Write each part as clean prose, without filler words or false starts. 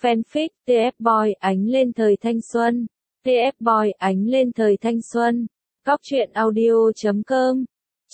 Fanfic TF Boy ánh lên thời thanh xuân. TF Boy ánh lên thời thanh xuân. Góc truyện audio.com.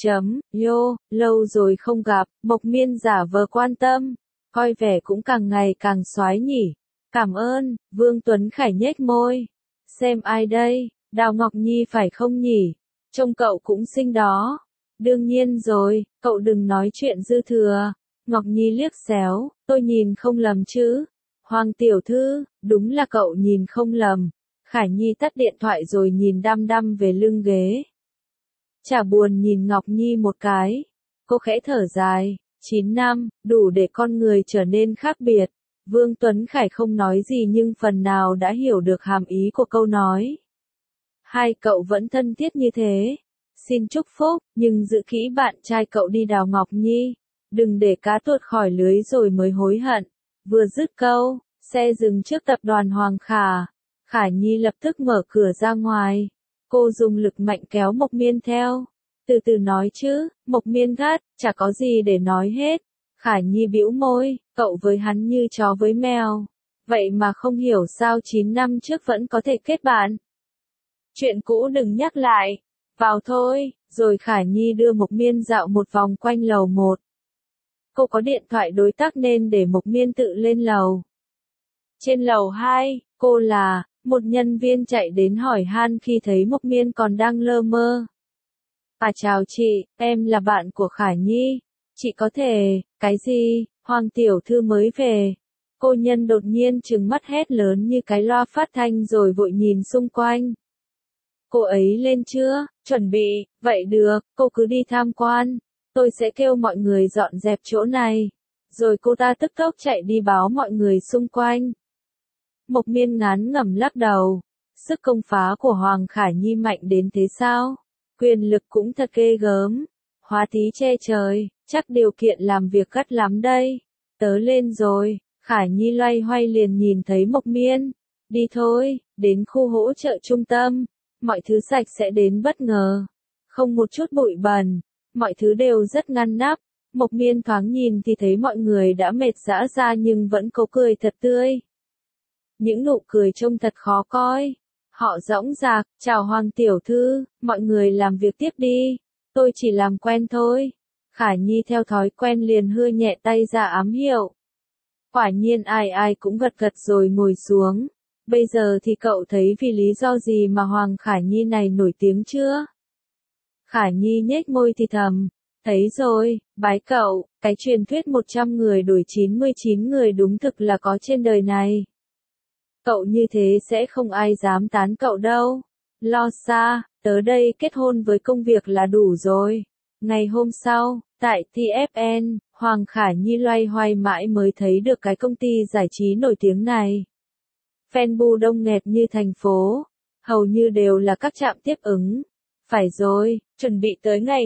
Yo, lâu rồi không gặp, Mộc Miên giả vờ quan tâm. Coi vẻ cũng càng ngày càng soái nhỉ. Cảm ơn, Vương Tuấn Khải nhếch môi. Xem ai đây, Đào Ngọc Nhi phải không nhỉ? Trông cậu cũng xinh đó. Đương nhiên rồi, cậu đừng nói chuyện dư thừa. Ngọc Nhi liếc xéo, tôi nhìn không lầm chứ. Hoàng tiểu thư, đúng là cậu nhìn không lầm. Khải Nhi tắt điện thoại rồi nhìn đăm đăm về lưng ghế. Chả buồn nhìn Ngọc Nhi một cái. Cô khẽ thở dài, 9 năm, đủ để con người trở nên khác biệt. Vương Tuấn Khải không nói gì nhưng phần nào đã hiểu được hàm ý của câu nói. Hai cậu vẫn thân thiết như thế. Xin chúc phúc, nhưng giữ kỹ bạn trai cậu đi Đào Ngọc Nhi. Đừng để cá tuột khỏi lưới rồi mới hối hận. Vừa dứt câu, xe dừng trước tập đoàn Hoàng Khả. Khải Nhi lập tức mở cửa ra ngoài. Cô dùng lực mạnh kéo Mộc Miên theo. Từ từ nói chứ, Mộc Miên gắt, chả có gì để nói hết. Khải Nhi bĩu môi, cậu với hắn như chó với mèo. Vậy mà không hiểu sao 9 năm trước vẫn có thể kết bạn. Chuyện cũ đừng nhắc lại. Vào thôi, rồi Khải Nhi đưa Mộc Miên dạo một vòng quanh lầu 1. Cô có điện thoại đối tác nên để Mộc Miên tự lên lầu. Trên lầu 2, cô là một nhân viên chạy đến hỏi han khi thấy Mộc Miên còn đang lơ mơ. Chào chị, em là bạn của Khải Nhi. Chị có thể, cái gì, Hoàng tiểu thư mới về. Cô nhân đột nhiên trừng mắt hét lớn như cái loa phát thanh rồi vội nhìn xung quanh. Cô ấy lên chưa? Chuẩn bị, vậy được, cô cứ đi tham quan. Tôi sẽ kêu mọi người dọn dẹp chỗ này. Rồi cô ta tức tốc chạy đi báo mọi người xung quanh. Mộc Miên ngán ngẩm lắc đầu. Sức công phá của Hoàng Khải Nhi mạnh đến thế sao? Quyền lực cũng thật ghê gớm. Hóa tí che trời, chắc điều kiện làm việc gắt lắm đây. Tớ lên rồi, Khải Nhi loay hoay liền nhìn thấy Mộc Miên. Đi thôi, đến khu hỗ trợ trung tâm. Mọi thứ sạch sẽ đến bất ngờ. Không một chút bụi bẩn. Mọi thứ đều rất ngăn nắp. Mộc Miên thoáng nhìn thì thấy mọi người đã mệt rã ra nhưng vẫn cố cười thật tươi. Những nụ cười trông thật khó coi. Họ dõng dạc, chào Hoàng tiểu thư, mọi người làm việc tiếp đi. Tôi chỉ làm quen thôi. Khải Nhi theo thói quen liền hưa nhẹ tay ra ám hiệu. Quả nhiên ai ai cũng gật gật rồi ngồi xuống. Bây giờ thì cậu thấy vì lý do gì mà Hoàng Khải Nhi này nổi tiếng chưa? Khải Nhi nhếch môi thì thầm. Thấy rồi, bái cậu, cái truyền thuyết 100 người đổi 99 người đúng thực là có trên đời này. Cậu như thế sẽ không ai dám tán cậu đâu. Lo xa, tớ đây kết hôn với công việc là đủ rồi. Ngày hôm sau, tại TFN, Hoàng Khải Nhi loay hoay mãi mới thấy được cái công ty giải trí nổi tiếng này. Fanbu đông nghẹt như thành phố, hầu như đều là các trạm tiếp ứng. Phải rồi, chuẩn bị tới ngày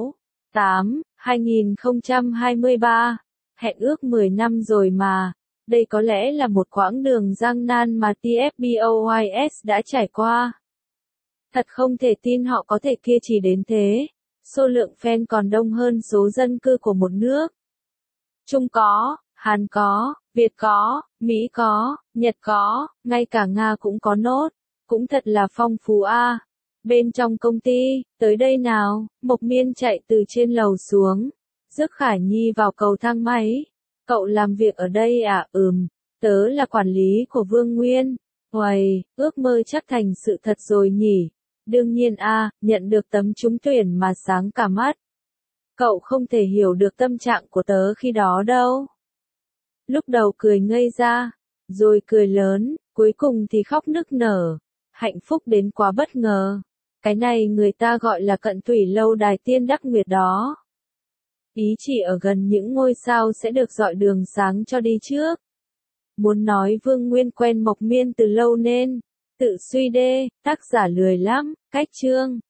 6/8/2023. Hẹn ước 10 năm rồi mà. Đây có lẽ là một quãng đường gian nan mà TFBOYS đã trải qua. Thật không thể tin họ có thể kiên trì đến thế. Số lượng fan còn đông hơn số dân cư của một nước. Trung có, Hàn có, Việt có, Mỹ có, Nhật có, ngay cả Nga cũng có nốt. Cũng thật là phong phú a. Bên trong công ty, tới đây nào, Mộc Miên chạy từ trên lầu xuống. Rước Khải Nhi vào cầu thang máy. Cậu làm việc ở đây à? Tớ là quản lý của Vương Nguyên. Uầy, ước mơ chắc thành sự thật rồi nhỉ. Đương nhiên nhận được tấm trúng tuyển mà sáng cả mắt. Cậu không thể hiểu được tâm trạng của tớ khi đó đâu. Lúc đầu cười ngây ra, rồi cười lớn, cuối cùng thì khóc nức nở. Hạnh phúc đến quá bất ngờ. Cái này người ta gọi là cận thủy lâu đài tiên đắc nguyệt đó. Ý chỉ ở gần những ngôi sao sẽ được rọi đường sáng cho đi trước. Muốn nói Vương Nguyên quen Mộc Miên từ lâu nên, tự suy đê, tác giả lười lắm, cách chương.